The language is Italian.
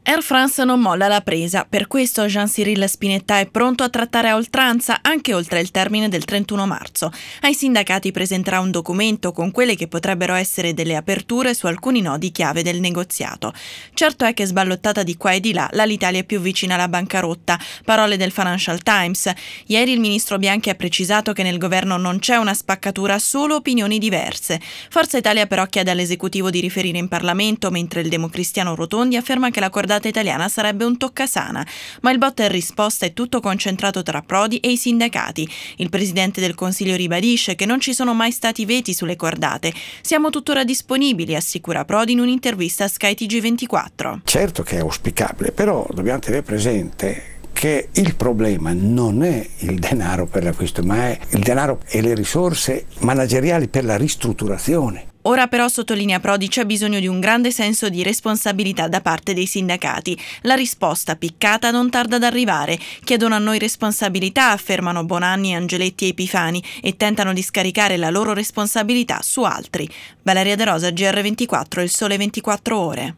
Air France non molla la presa, per questo Jean-Cyril Spinetta è pronto a trattare a oltranza anche oltre il termine del 31 marzo. Ai sindacati presenterà un documento con quelle che potrebbero essere delle aperture su alcuni nodi chiave del negoziato. Certo è che sballottata di qua e di là, l'Alitalia è più vicina alla bancarotta. Parole del Financial Times. Ieri il ministro Bianchi ha precisato che nel governo non c'è una spaccatura, solo opinioni diverse. Forza Italia però chiede all'esecutivo di riferire in Parlamento, mentre il democristiano Rotondi afferma che la cordata italiana sarebbe un toccasana, ma il botta e risposta è tutto concentrato tra Prodi e i sindacati. Il presidente del Consiglio ribadisce che non ci sono mai stati veti sulle cordate. Siamo tuttora disponibili, assicura Prodi in un'intervista a Sky TG24. Certo che è auspicabile, però dobbiamo tenere presente che il problema non è il denaro per l'acquisto, ma è il denaro e le risorse manageriali per la ristrutturazione. Ora però, sottolinea Prodi, c'è bisogno di un grande senso di responsabilità da parte dei sindacati. La risposta piccata non tarda ad arrivare. Chiedono a noi responsabilità, affermano Bonanni, Angeletti e Epifani, e tentano di scaricare la loro responsabilità su altri. Valeria De Rosa, GR24, Il Sole 24 Ore.